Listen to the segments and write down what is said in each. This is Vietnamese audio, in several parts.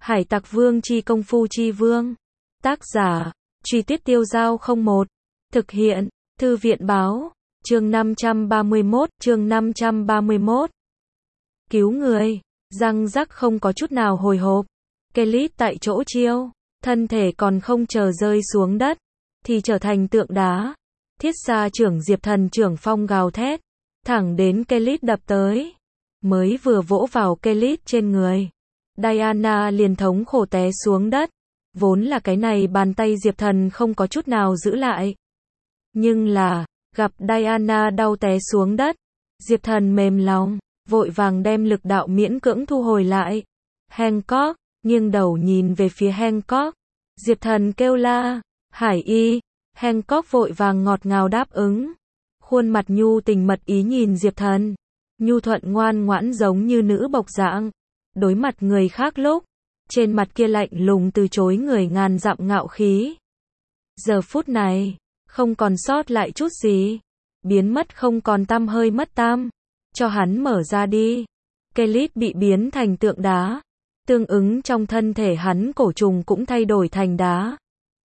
Hải Tặc Vương chi công phu chi vương. Tác giả, Truy Tuyết Tiêu Giao 01. Thực hiện, Thư viện Báo. Chương 531. Cứu người. Răng rắc không có chút nào hồi hộp. Kelly tại chỗ chiêu. Thân thể còn không chờ rơi xuống đất. Thì trở thành tượng đá. Thiết xa trưởng Diệp Thần trưởng phong gào thét. Thẳng đến Kelly đập tới. Mới vừa vỗ vào Kelly trên người. Diana liền thống khổ té xuống đất. Vốn là cái này bàn tay Diệp Thần không có chút nào giữ lại. Nhưng là, gặp Diana đau té xuống đất. Diệp Thần mềm lòng, vội vàng đem lực đạo miễn cưỡng thu hồi lại. Hancock, nghiêng đầu nhìn về phía Hancock. Diệp Thần kêu la, Hải Y. Hancock vội vàng ngọt ngào đáp ứng. Khuôn mặt nhu tình mật ý nhìn Diệp Thần. Nhu thuận ngoan ngoãn giống như nữ bộc dạng. Đối mặt người khác lúc, trên mặt kia lạnh lùng từ chối người ngàn dặm ngạo khí. Giờ phút này, không còn sót lại chút gì. Biến mất không còn tăm hơi mất tăm. Cho hắn mở ra đi. Kelly bị biến thành tượng đá. Tương ứng trong thân thể hắn cổ trùng cũng thay đổi thành đá.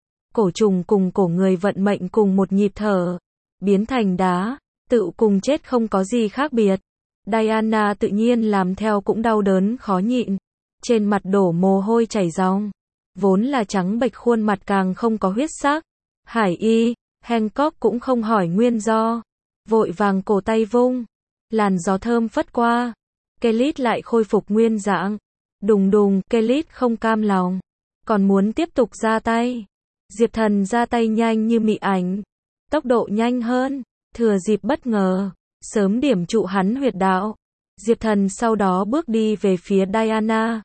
Cổ trùng cùng cổ người vận mệnh cùng một nhịp thở. Biến thành đá, tự cùng chết không có gì khác biệt. Diana tự nhiên làm theo cũng đau đớn khó nhịn. Trên mặt đổ mồ hôi chảy ròng. Vốn là trắng bệch khuôn mặt càng không có huyết sắc. Hải Y, Hancock cũng không hỏi nguyên do. Vội vàng cổ tay vung. Làn gió thơm phất qua. Kelly lại khôi phục nguyên dạng. Đùng đùng, Kelly không cam lòng. Còn muốn tiếp tục ra tay. Diệp Thần ra tay nhanh như mị ảnh. Tốc độ nhanh hơn. Thừa dịp bất ngờ. Sớm điểm trụ hắn huyệt đạo. Diệp Thần sau đó bước đi về phía Diana.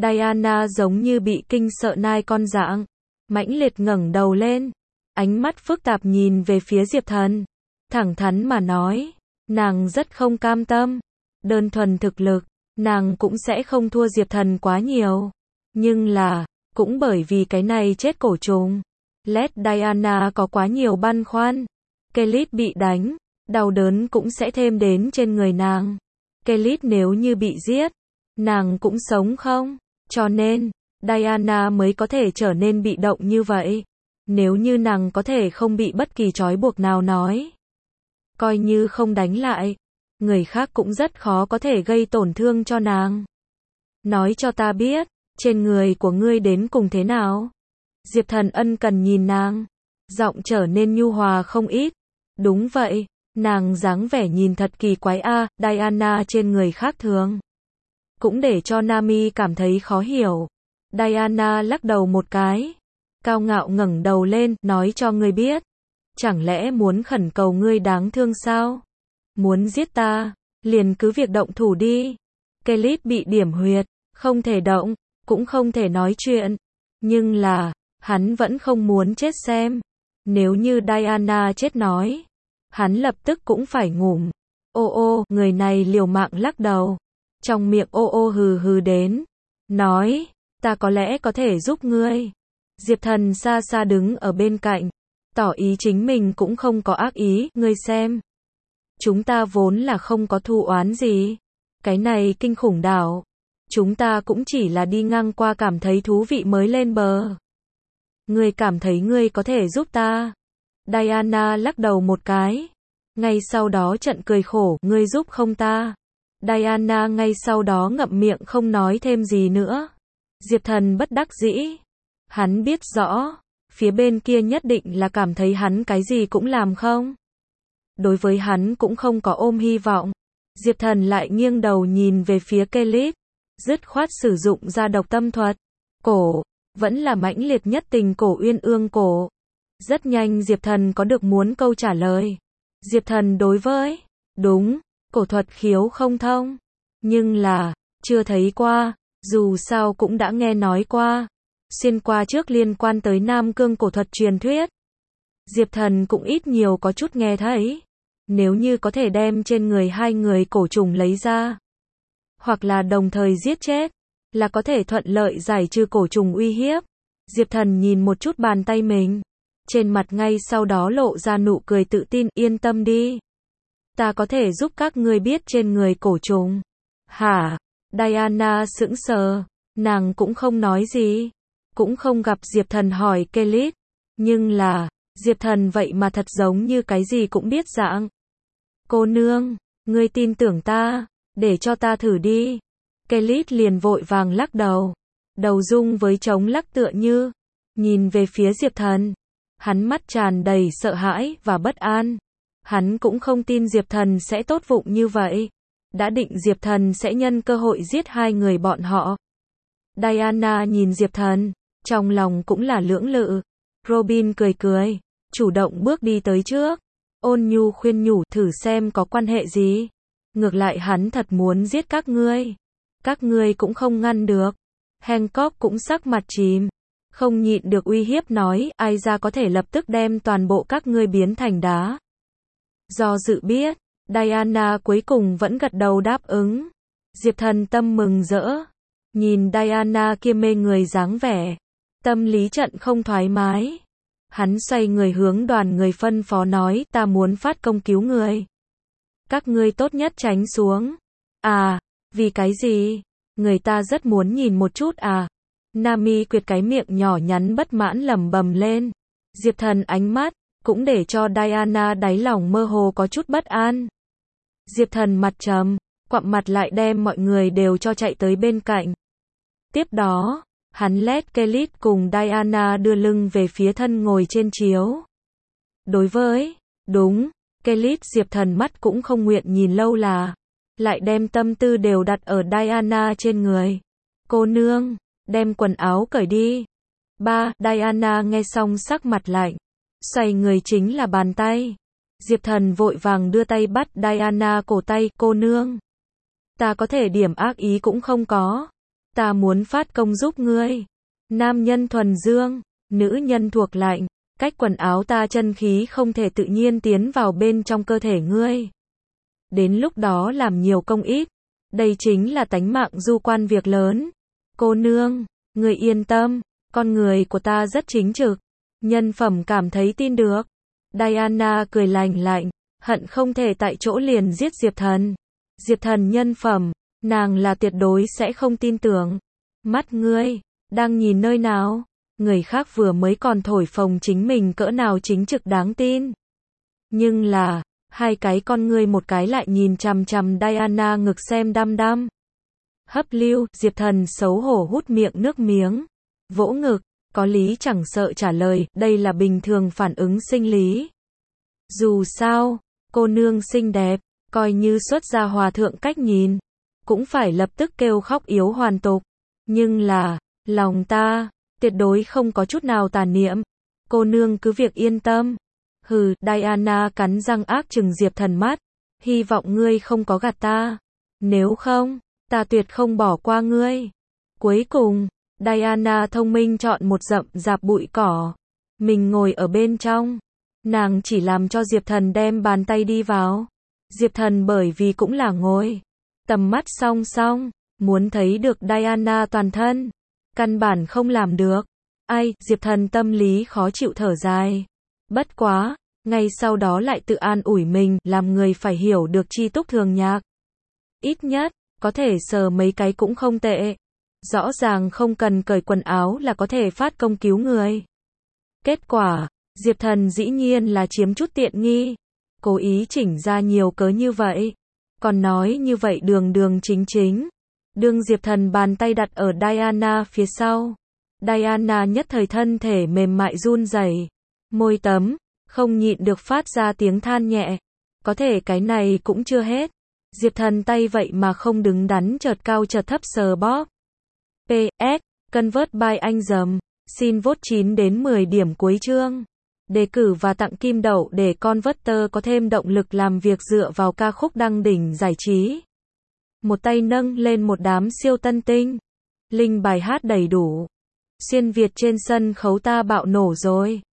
Diana giống như bị kinh sợ nai con dạng. Mãnh liệt ngẩng đầu lên. Ánh mắt phức tạp nhìn về phía Diệp Thần. Thẳng thắn mà nói. Nàng rất không cam tâm. Đơn thuần thực lực. Nàng cũng sẽ không thua Diệp Thần quá nhiều. Nhưng là. Cũng bởi vì cái này chết cổ trùng. Let Diana có quá nhiều băn khoăn. Kelly bị đánh. Đau đớn cũng sẽ thêm đến trên người nàng. Kelly nếu như bị giết. Nàng cũng sống không? Cho nên, Diana mới có thể trở nên bị động như vậy. Nếu như nàng có thể không bị bất kỳ trói buộc nào nói. Coi như không đánh lại. Người khác cũng rất khó có thể gây tổn thương cho nàng. Nói cho ta biết, trên người của ngươi đến cùng thế nào? Diệp Thần ân cần nhìn nàng. Giọng trở nên nhu hòa không ít. Đúng vậy, nàng dáng vẻ nhìn thật kỳ quái a. Diana trên người khác thường. Cũng để cho Nami cảm thấy khó hiểu. Diana lắc đầu một cái. Cao ngạo ngẩng đầu lên, nói cho ngươi biết. Chẳng lẽ muốn khẩn cầu ngươi đáng thương sao? Muốn giết ta, liền cứ việc động thủ đi. Kelly bị điểm huyệt, không thể động, cũng không thể nói chuyện. Nhưng là, hắn vẫn không muốn chết xem. Nếu như Diana chết nói, hắn lập tức cũng phải ngủm. Ô ô, người này liều mạng lắc đầu. Trong miệng ô ô hừ hừ đến. Nói, ta có lẽ có thể giúp ngươi. Diệp Thần xa xa đứng ở bên cạnh. Tỏ ý chính mình cũng không có ác ý, ngươi xem. Chúng ta vốn là không có thù oán gì. Cái này kinh khủng đảo. Chúng ta cũng chỉ là đi ngang qua cảm thấy thú vị mới lên bờ. Ngươi cảm thấy ngươi có thể giúp ta. Diana lắc đầu một cái. Ngay sau đó trận cười khổ, ngươi giúp không ta. Diana ngay sau đó ngậm miệng không nói thêm gì nữa. Diệp Thần bất đắc dĩ. Hắn biết rõ, phía bên kia nhất định là cảm thấy hắn cái gì cũng làm không. Đối với hắn cũng không có ôm hy vọng. Diệp Thần lại nghiêng đầu nhìn về phía Kelly. Dứt khoát sử dụng ra độc tâm thuật. Cổ, vẫn là mãnh liệt nhất tình cổ uyên ương cổ. Rất nhanh Diệp Thần có được muốn câu trả lời. Diệp Thần đối với, đúng, cổ thuật khiếu không thông. Nhưng là, chưa thấy qua, dù sao cũng đã nghe nói qua. Xuyên qua trước liên quan tới Nam Cương cổ thuật truyền thuyết. Diệp Thần cũng ít nhiều có chút nghe thấy. Nếu như có thể đem trên người hai người cổ trùng lấy ra. Hoặc là đồng thời giết chết. Là có thể thuận lợi giải trừ cổ trùng uy hiếp. Diệp Thần nhìn một chút bàn tay mình. Trên mặt ngay sau đó lộ ra nụ cười tự tin, yên tâm đi. Ta có thể giúp các ngươi biết trên người cổ trùng. Hả? Diana sững sờ. Nàng cũng không nói gì. Cũng không gặp Diệp Thần hỏi Kelly. Nhưng là, Diệp Thần vậy mà thật giống như cái gì cũng biết dạng. Cô nương, ngươi tin tưởng ta, để cho ta thử đi. Kelly liền vội vàng lắc đầu. Đầu rung với trống lắc tựa như. Nhìn về phía Diệp Thần. Hắn mắt tràn đầy sợ hãi và bất an. Hắn cũng không tin Diệp Thần sẽ tốt vụng như vậy. Đã định Diệp Thần sẽ nhân cơ hội giết hai người bọn họ. Diana nhìn Diệp Thần, trong lòng cũng là lưỡng lự. Robin cười cười, chủ động bước đi tới trước. Ôn nhu khuyên nhủ thử xem có quan hệ gì. Ngược lại hắn thật muốn giết các ngươi. Các ngươi cũng không ngăn được. Hancock cũng sắc mặt chìm. Không nhịn được uy hiếp nói ai ra có thể lập tức đem toàn bộ các ngươi biến thành đá. Do dự biết, Diana cuối cùng vẫn gật đầu đáp ứng. Diệp Thần tâm mừng rỡ. Nhìn Diana kia mê người dáng vẻ. Tâm lý trận không thoải mái. Hắn xoay người hướng đoàn người phân phó nói ta muốn phát công cứu người. Các ngươi tốt nhất tránh xuống. À, vì cái gì? Người ta rất muốn nhìn một chút à. Nami quyệt cái miệng nhỏ nhắn bất mãn lẩm bẩm lên. Diệp Thần ánh mắt, cũng để cho Diana đáy lòng mơ hồ có chút bất an. Diệp Thần mặt trầm, quặm mặt lại đem mọi người đều cho chạy tới bên cạnh. Tiếp đó, hắn lét Kelly cùng Diana đưa lưng về phía thân ngồi trên chiếu. Đối với, đúng, Kelly Diệp Thần mắt cũng không nguyện nhìn lâu là, lại đem tâm tư đều đặt ở Diana trên người. Cô nương, đem quần áo cởi đi. Diana nghe xong sắc mặt lạnh. Xoay người chính là bàn tay. Diệp Thần vội vàng đưa tay bắt Diana cổ tay, cô nương. Ta có thể điểm ác ý cũng không có. Ta muốn phát công giúp ngươi. Nam nhân thuần dương, nữ nhân thuộc lạnh. Cách quần áo ta chân khí không thể tự nhiên tiến vào bên trong cơ thể ngươi. Đến lúc đó làm nhiều công ít. Đây chính là tánh mạng du quan việc lớn. Cô nương, ngươi yên tâm, con người của ta rất chính trực. Nhân phẩm cảm thấy tin được. Diana cười lành lạnh, hận không thể tại chỗ liền giết Diệp Thần. Diệp Thần nhân phẩm, nàng là tuyệt đối sẽ không tin tưởng. Mắt ngươi, đang nhìn nơi nào? Người khác vừa mới còn thổi phồng chính mình cỡ nào chính trực đáng tin. Nhưng là, hai cái con ngươi một cái lại nhìn chằm chằm Diana ngực xem đăm đăm. Hấp lưu, Diệp Thần xấu hổ hút miệng nước miếng. Vỗ ngực, có lý chẳng sợ trả lời, đây là bình thường phản ứng sinh lý. Dù sao, cô nương xinh đẹp, coi như xuất gia hòa thượng cách nhìn, cũng phải lập tức kêu khóc yếu hoàn tục. Nhưng là, lòng ta, tuyệt đối không có chút nào tà niệm. Cô nương cứ việc yên tâm. Hừ, Diana cắn răng ác trừng Diệp Thần mắt. Hy vọng ngươi không có gạt ta. Nếu không, ta tuyệt không bỏ qua ngươi. Cuối cùng, Diana thông minh chọn một rậm rạp bụi cỏ. Mình ngồi ở bên trong. Nàng chỉ làm cho Diệp Thần đem bàn tay đi vào. Diệp Thần bởi vì cũng là ngồi. Tầm mắt song song. Muốn thấy được Diana toàn thân. Căn bản không làm được. Ai, Diệp Thần tâm lý khó chịu thở dài. Bất quá, ngay sau đó lại tự an ủi mình, làm người phải hiểu được chi túc thường nhạc. Ít nhất, có thể sờ mấy cái cũng không tệ. Rõ ràng không cần cởi quần áo là có thể phát công cứu người. Kết quả, Diệp Thần dĩ nhiên là chiếm chút tiện nghi. Cố ý chỉnh ra nhiều cớ như vậy. Còn nói như vậy đường đường chính chính. Đương Diệp Thần bàn tay đặt ở Diana phía sau. Diana nhất thời thân thể mềm mại run rẩy, môi tấm, không nhịn được phát ra tiếng than nhẹ. Có thể cái này cũng chưa hết. Diệp Thần tay vậy mà không đứng đắn chợt cao chợt thấp sờ bóp. PS, Convert by anh dầm. Xin vote 9 đến 10 điểm cuối chương. Đề cử và tặng kim đậu để Converter có thêm động lực làm việc dựa vào ca khúc đăng đỉnh giải trí. Một tay nâng lên một đám siêu tân tinh. Link bài hát đầy đủ. Xuyên Việt trên sân khấu ta bạo nổ rồi.